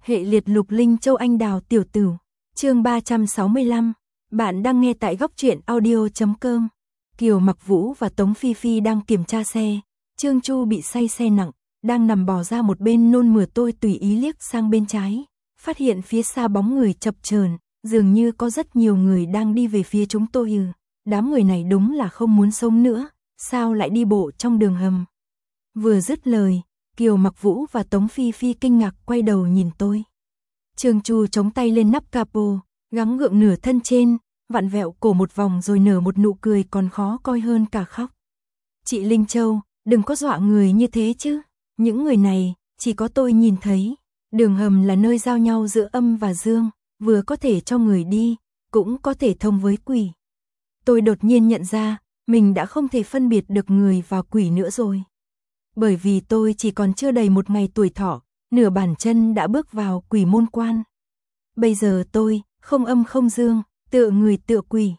Hệ liệt Lục Linh Châu Anh Đào Tiểu Tửu, chương 365, bạn đang nghe tại góc truyện audio.com. Kiều Mặc Vũ và Tống Phi Phi đang kiểm tra xe, Trương Chu bị say xe nặng, đang nằm bò ra một bên nôn mửa. Tôi tùy ý liếc sang bên trái, phát hiện phía xa bóng người chập chờn, dường như có rất nhiều người đang đi về phía chúng tôi. Đám người này đúng là không muốn sống nữa, sao lại đi bộ trong đường hầm. Vừa dứt lời, Kiều Mặc Vũ và Tống Phi Phi kinh ngạc quay đầu nhìn tôi. Trương Chu chống tay lên nắp capo, gắng gượng nửa thân trên, vặn vẹo cổ một vòng rồi nở một nụ cười còn khó coi hơn cả khóc. Chị Linh Châu, đừng có dọa người như thế chứ. Những người này, chỉ có tôi nhìn thấy. Đường hầm là nơi giao nhau giữa âm và dương, vừa có thể cho người đi, cũng có thể thông với quỷ. Tôi đột nhiên nhận ra, mình đã không thể phân biệt được người và quỷ nữa rồi. Bởi vì tôi chỉ còn chưa đầy một ngày tuổi thọ, nửa bàn chân đã bước vào quỷ môn quan. Bây giờ tôi, không âm không dương, tựa người tựa quỷ.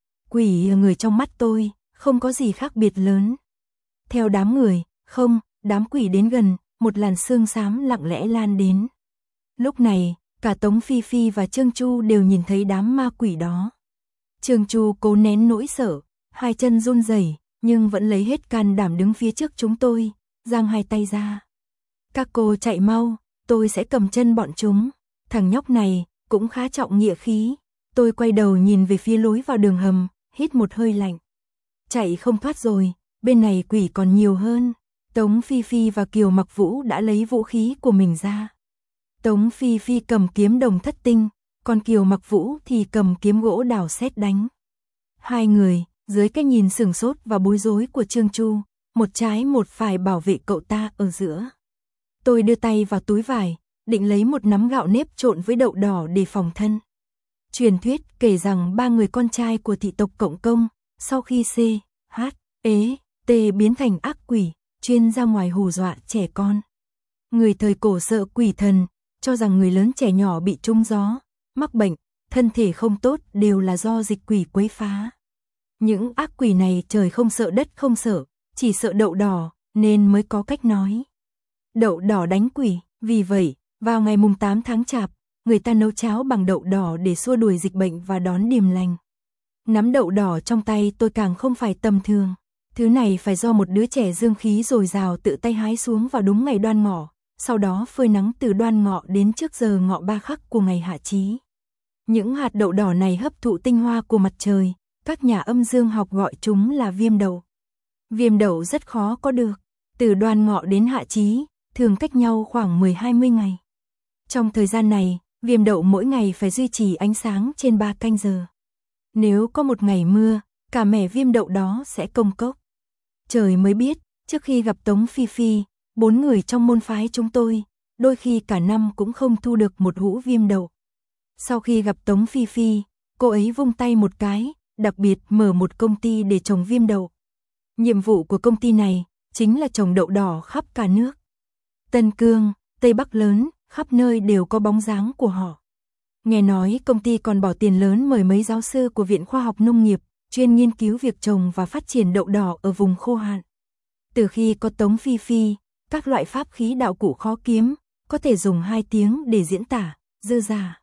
Quỷ người trong mắt tôi, không có gì khác biệt lớn. Theo đám người, không, đám quỷ đến gần, một làn sương xám lặng lẽ lan đến. Lúc này, cả Tống Phi Phi và Trương Chu đều nhìn thấy đám ma quỷ đó. Trương Chu cố nén nỗi sợ, hai chân run rẩy, nhưng vẫn lấy hết can đảm đứng phía trước chúng tôi, giang hai tay ra. Các cô chạy mau, tôi sẽ cầm chân bọn chúng. Thằng nhóc này cũng khá trọng nghĩa khí. Tôi quay đầu nhìn về phía lối vào đường hầm, hít một hơi lạnh. Chạy không thoát rồi, bên này quỷ còn nhiều hơn. Tống Phi Phi và Kiều Mặc Vũ đã lấy vũ khí của mình ra. Tống Phi Phi cầm kiếm đồng thất tinh, còn Kiều Mặc Vũ thì cầm kiếm gỗ đào sét đánh. Hai người, dưới cái nhìn sửng sốt và bối rối của Trương Chu, một trái một phải bảo vệ cậu ta ở giữa. Tôi đưa tay vào túi vải, định lấy một nắm gạo nếp trộn với đậu đỏ để phòng thân. Truyền thuyết kể rằng ba người con trai của thị tộc Cộng Công, sau khi C, H, E, T biến thành ác quỷ, chuyên ra ngoài hù dọa trẻ con. Người thời cổ sợ quỷ thần, cho rằng người lớn trẻ nhỏ bị trúng gió, mắc bệnh, thân thể không tốt đều là do dịch quỷ quấy phá. Những ác quỷ này trời không sợ đất không sợ, chỉ sợ đậu đỏ, nên mới có cách nói. Đậu đỏ đánh quỷ, vì vậy, vào ngày mùng 8 tháng Chạp, người ta nấu cháo bằng đậu đỏ để xua đuổi dịch bệnh và đón điềm lành. Nắm đậu đỏ trong tay tôi càng không phải tầm thường. Thứ này phải do một đứa trẻ dương khí dồi dào tự tay hái xuống vào đúng ngày Đoan Ngọ, sau đó phơi nắng từ Đoan Ngọ đến trước giờ Ngọ 3 khắc của ngày hạ chí. Những hạt đậu đỏ này hấp thụ tinh hoa của mặt trời, các nhà âm dương học gọi chúng là viêm đậu. Viêm đậu rất khó có được, từ Đoan Ngọ đến hạ chí, thường cách nhau khoảng 10-20 ngày. Trong thời gian này, viêm đậu mỗi ngày phải duy trì ánh sáng trên 3 canh giờ. Nếu có một ngày mưa, cả mẻ viêm đậu đó sẽ công cốc. Trời mới biết, trước khi gặp Tống Phi Phi, 4 người trong môn phái chúng tôi, đôi khi cả năm cũng không thu được một hũ viêm đậu. Sau khi gặp Tống Phi Phi, cô ấy vung tay một cái, đặc biệt mở một công ty để trồng viêm đậu. Nhiệm vụ của công ty này chính là trồng đậu đỏ khắp cả nước. Tân Cương, Tây Bắc lớn, khắp nơi đều có bóng dáng của họ. Nghe nói công ty còn bỏ tiền lớn mời mấy giáo sư của Viện Khoa học Nông nghiệp, chuyên nghiên cứu việc trồng và phát triển đậu đỏ ở vùng khô hạn. Từ khi có Tống Phi Phi, các loại pháp khí đạo cụ khó kiếm, có thể dùng 2 tiếng để diễn tả, dư giả.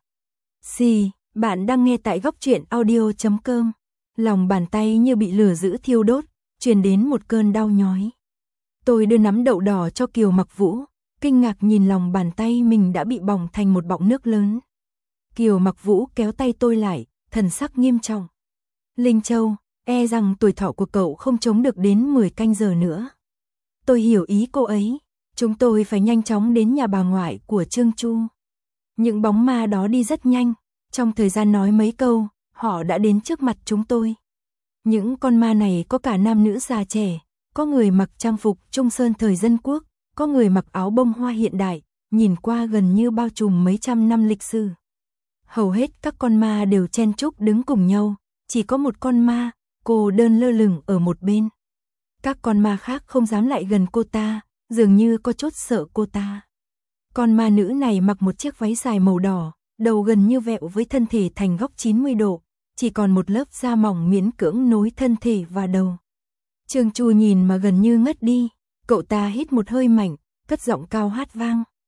Bạn đang nghe tại góc truyện audio.com. Lòng bàn tay như bị lửa dữ thiêu đốt, truyền đến một cơn đau nhói. Tôi đưa nắm đậu đỏ cho Kiều Mặc Vũ, kinh ngạc nhìn lòng bàn tay mình đã bị bỏng thành một bọng nước lớn. Kiều Mặc Vũ kéo tay tôi lại, thần sắc nghiêm trọng. Linh Châu, e rằng tuổi thọ của cậu không chống được đến 10 canh giờ nữa. Tôi hiểu ý cô ấy, chúng tôi phải nhanh chóng đến nhà bà ngoại của Trương Chu. Những bóng ma đó đi rất nhanh, trong thời gian nói mấy câu, họ đã đến trước mặt chúng tôi. Những con ma này có cả nam nữ già trẻ, có người mặc trang phục Trung Sơn thời dân quốc, có người mặc áo bông hoa hiện đại, nhìn qua gần như bao trùm mấy trăm năm lịch sử. Hầu hết các con ma đều chen chúc đứng cùng nhau, chỉ có một con ma, cô đơn lơ lửng ở một bên. Các con ma khác không dám lại gần cô ta, dường như có chút sợ cô ta. Con ma nữ này mặc một chiếc váy dài màu đỏ, đầu gần như vẹo với thân thể thành góc 90 độ, chỉ còn một lớp da mỏng miễn cưỡng nối thân thể và đầu. Trương Chu nhìn mà gần như ngất đi, cậu ta hít một hơi mạnh, cất giọng cao hát vang.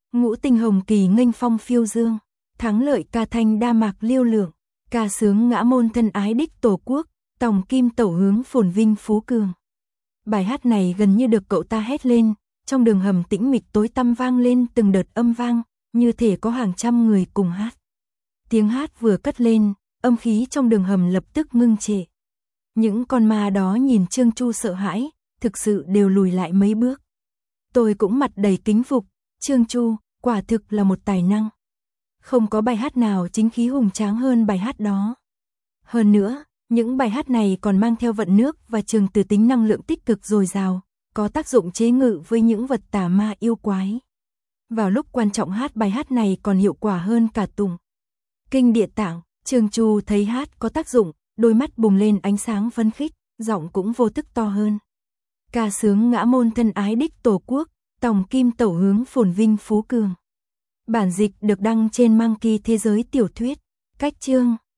Ngũ tinh hồng kỳ nghênh phong phiêu dương, thắng lợi ca thanh đa mạc liêu lượng, ca sướng ngã môn thân ái đích tổ quốc, tòng kim tẩu hướng phồn vinh phú cường. Bài hát này gần như được cậu ta hét lên, trong đường hầm tĩnh mịch tối tăm vang lên từng đợt âm vang, như thể có hàng trăm người cùng hát. Tiếng hát vừa cất lên, âm khí trong đường hầm lập tức ngưng trệ. Những con ma đó nhìn Trương Chu sợ hãi, thực sự đều lùi lại mấy bước. Tôi cũng mặt đầy kính phục, Trương Chu, quả thực là một tài năng. Không có bài hát nào chính khí hùng tráng hơn bài hát đó. Hơn nữa, những bài hát này còn mang theo vận nước và trường từ tính năng lượng tích cực dồi dào, có tác dụng chế ngự với những vật tà ma yêu quái. Vào lúc quan trọng hát bài hát này còn hiệu quả hơn cả tụng kinh địa tạng. Trương Chu thấy hát có tác dụng, đôi mắt bùng lên ánh sáng phấn khích, giọng cũng vô thức to hơn. Ca sướng ngã môn thân ái đích tổ quốc, tòng kim tẩu hướng phồn vinh phú cường. Bản dịch được đăng trên Monkey Thế giới tiểu thuyết. Cách chương